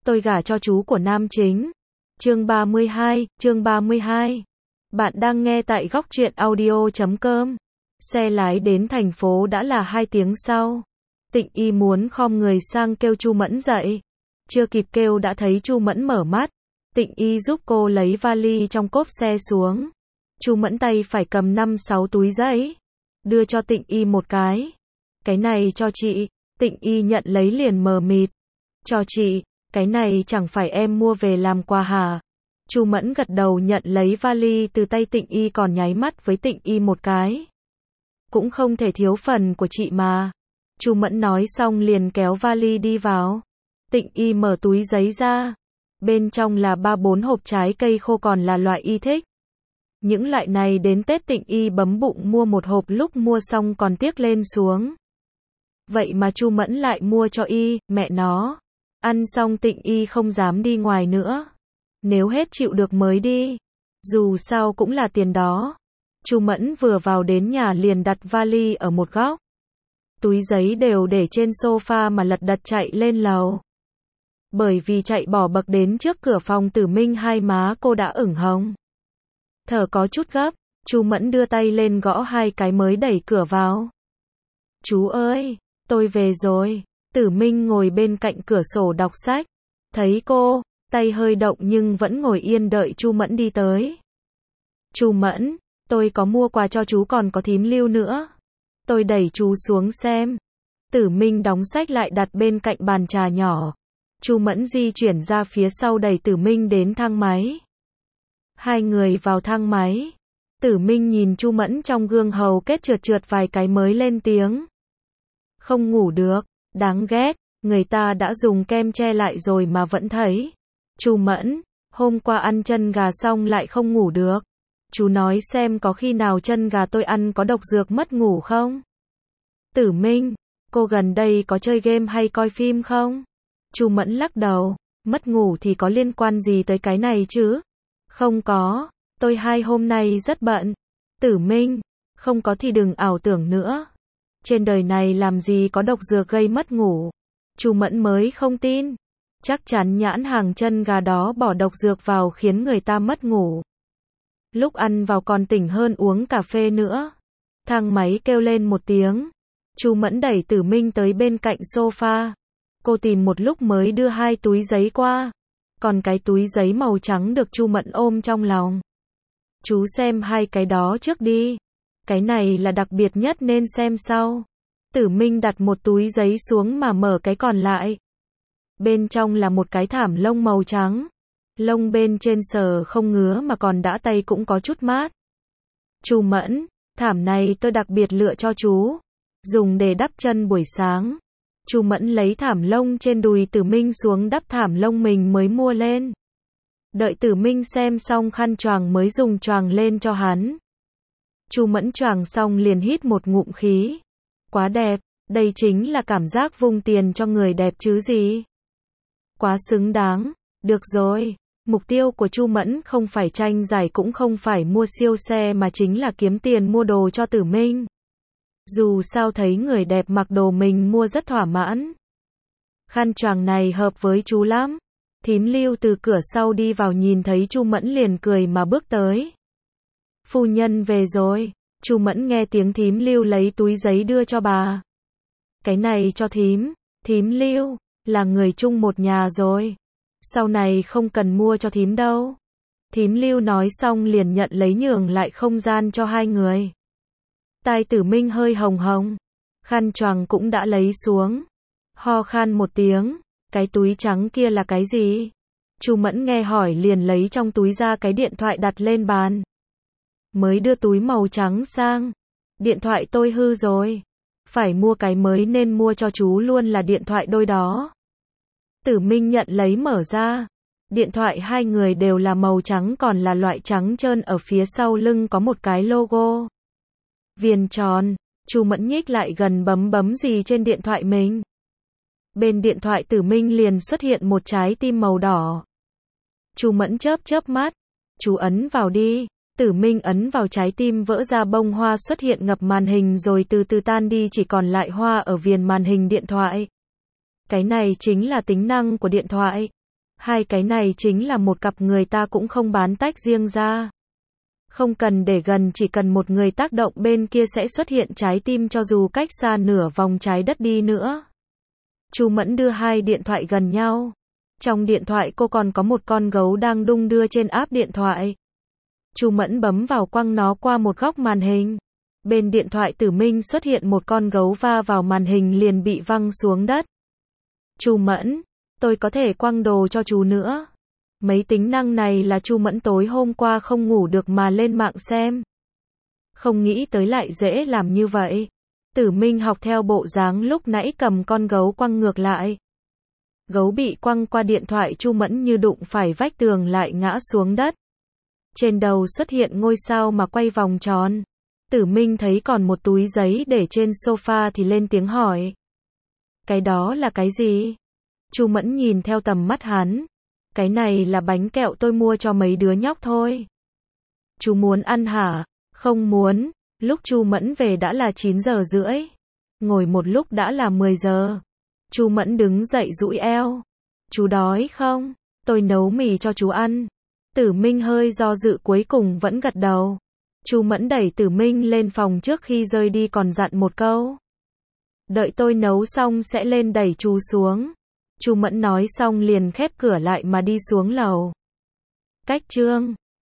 Tôi gả cho chú của nam chính. Chương 32. Bạn đang nghe tại góc truyện audio.com. Xe lái đến thành phố đã là 2 tiếng sau. Tịnh Y muốn khom người sang kêu Chu Mẫn dậy. Chưa kịp kêu đã thấy Chu Mẫn mở mắt. Tịnh Y giúp cô lấy vali trong cốp xe xuống. Chu Mẫn tay phải cầm 5-6 túi giấy. Đưa cho Tịnh Y một cái. Cái này cho chị. Tịnh Y nhận lấy liền mờ mịt. Cho chị, cái này chẳng phải em mua về làm quà hả? Chu Mẫn gật đầu nhận lấy vali từ tay Tịnh Y còn nháy mắt với Tịnh Y một cái. Cũng không thể thiếu phần của chị mà. Chu Mẫn nói xong liền kéo vali đi vào. Tịnh Y mở túi giấy ra. Bên trong là 3-4 hộp trái cây khô còn là loại y thích. Những loại này đến Tết Tịnh Y bấm bụng mua một hộp, lúc mua xong còn tiếc lên xuống. Vậy mà Chu Mẫn lại mua cho Y, mẹ nó. Ăn xong Tịnh Y không dám đi ngoài nữa. Nếu hết chịu được mới đi. Dù sao cũng là tiền đó. Chu Mẫn vừa vào đến nhà liền đặt vali ở một góc. Túi giấy đều để trên sofa mà lật đật chạy lên lầu. Bởi vì chạy bỏ bậc đến trước cửa phòng Tử Minh, hai má cô đã ửng hồng. Thở có chút gấp, Chu Mẫn đưa tay lên gõ 2 cái mới đẩy cửa vào. Chú ơi, tôi về rồi. Tử Minh ngồi bên cạnh cửa sổ đọc sách. Thấy cô, tay hơi động nhưng vẫn ngồi yên đợi Chu Mẫn đi tới. Chu Mẫn, tôi có mua quà cho chú còn có thím Lưu nữa. Tôi đẩy chú xuống xem. Tử Minh đóng sách lại đặt bên cạnh bàn trà nhỏ. Chu Mẫn di chuyển ra phía sau đẩy Tử Minh đến thang máy. Hai người vào thang máy. Tử Minh nhìn Chu Mẫn trong gương hầu kết trượt vài cái mới lên tiếng. Không ngủ được, đáng ghét, người ta đã dùng kem che lại rồi mà vẫn thấy. Chu Mẫn, hôm qua ăn chân gà xong lại không ngủ được. Chú nói xem có khi nào chân gà tôi ăn có độc dược mất ngủ không? Tử Minh, cô gần đây có chơi game hay coi phim không? Chu Mẫn lắc đầu, mất ngủ thì có liên quan gì tới cái này chứ? Không có, tôi 2 hôm nay rất bận. Tử Minh, không có thì đừng ảo tưởng nữa. Trên đời này làm gì có độc dược gây mất ngủ. Chu Mẫn mới không tin. Chắc chắn nhãn hàng chân gà đó bỏ độc dược vào khiến người ta mất ngủ. Lúc ăn vào còn tỉnh hơn uống cà phê nữa. Thang máy kêu lên một tiếng. Chu Mẫn đẩy Tử Minh tới bên cạnh sofa. Cô tìm một lúc mới đưa 2 túi giấy qua. Còn cái túi giấy màu trắng được Chu Mẫn ôm trong lòng. Chú xem 2 cái đó trước đi. Cái này là đặc biệt nhất nên xem sau. Tử Minh đặt một túi giấy xuống mà mở cái còn lại. Bên trong là một cái thảm lông màu trắng. Lông bên trên sờ không ngứa mà còn đã tay cũng có chút mát. Chu Mẫn, thảm này tôi đặc biệt lựa cho chú. Dùng để đắp chân buổi sáng. Chu Mẫn lấy thảm lông trên đùi Tử Minh xuống đắp thảm lông mình mới mua lên. Đợi Tử Minh xem xong khăn choàng mới dùng choàng lên cho hắn. Chu Mẫn choàng xong liền hít một ngụm khí. Quá đẹp, đây chính là cảm giác vung tiền cho người đẹp chứ gì. Quá xứng đáng, được rồi. Mục tiêu của Chu Mẫn không phải tranh giải cũng không phải mua siêu xe mà chính là kiếm tiền mua đồ cho Tử Minh. Dù sao thấy người đẹp mặc đồ mình mua rất thỏa mãn. Khăn choàng này hợp với chú lắm. Thím Lưu từ cửa sau đi vào nhìn thấy Chu Mẫn liền cười mà bước tới. Phu nhân về rồi. Chu Mẫn nghe tiếng thím Lưu lấy túi giấy đưa cho bà. Cái này cho thím. Thím Lưu, là người chung một nhà rồi. Sau này không cần mua cho thím đâu. Thím Lưu nói xong liền nhận lấy nhường lại không gian cho 2 người. Tai Tử Minh hơi hồng hồng. Khăn choàng cũng đã lấy xuống. Ho khan một tiếng. Cái túi trắng kia là cái gì? Chu Mẫn nghe hỏi liền lấy trong túi ra cái điện thoại đặt lên bàn. Mới đưa túi màu trắng sang. Điện thoại tôi hư rồi. Phải mua cái mới nên mua cho chú luôn là điện thoại đôi đó. Tử Minh nhận lấy mở ra. Điện thoại 2 người đều là màu trắng còn là loại trắng trơn, ở phía sau lưng có một cái logo. Viền tròn. Chu Mẫn nhích lại gần bấm gì trên điện thoại mình. Bên điện thoại Tử Minh liền xuất hiện một trái tim màu đỏ. Chu Mẫn chớp mắt. Chú ấn vào đi. Tử Minh ấn vào trái tim vỡ ra, bông hoa xuất hiện ngập màn hình rồi từ từ tan đi, chỉ còn lại hoa ở viền màn hình điện thoại. Cái này chính là tính năng của điện thoại. Hai cái này chính là một cặp người ta cũng không bán tách riêng ra. Không cần để gần, chỉ cần một người tác động bên kia sẽ xuất hiện trái tim cho dù cách xa nửa vòng trái đất đi nữa. Chu Mẫn đưa hai điện thoại gần nhau. Trong điện thoại cô còn có một con gấu đang đung đưa trên app điện thoại. Chu Mẫn bấm vào quăng nó qua một góc màn hình. Bên điện thoại Tử Minh xuất hiện một con gấu va vào màn hình liền bị văng xuống đất. Chu Mẫn, tôi có thể quăng đồ cho chú nữa. Mấy tính năng này là Chu Mẫn tối hôm qua không ngủ được mà lên mạng xem. Không nghĩ tới lại dễ làm như vậy. Tử Minh học theo bộ dáng lúc nãy cầm con gấu quăng ngược lại. Gấu bị quăng qua điện thoại Chu Mẫn như đụng phải vách tường lại ngã xuống đất. Trên đầu xuất hiện ngôi sao mà quay vòng tròn. Tử Minh thấy còn một túi giấy để trên sofa thì lên tiếng hỏi. Cái đó là cái gì? Chu Mẫn nhìn theo tầm mắt hắn. Cái này là bánh kẹo tôi mua cho mấy đứa nhóc thôi. Chú muốn ăn hả? Không muốn. Lúc Chu Mẫn về đã là 9 giờ rưỡi. Ngồi một lúc đã là 10 giờ. Chu Mẫn đứng dậy duỗi eo. Chú đói không? Tôi nấu mì cho chú ăn. Tử Minh hơi do dự cuối cùng vẫn gật đầu. Chu Mẫn đẩy Tử Minh lên phòng trước khi rời đi còn dặn một câu. Đợi tôi nấu xong sẽ lên đẩy chú xuống. Chu Mẫn nói xong liền khép cửa lại mà đi xuống lầu. Cách chương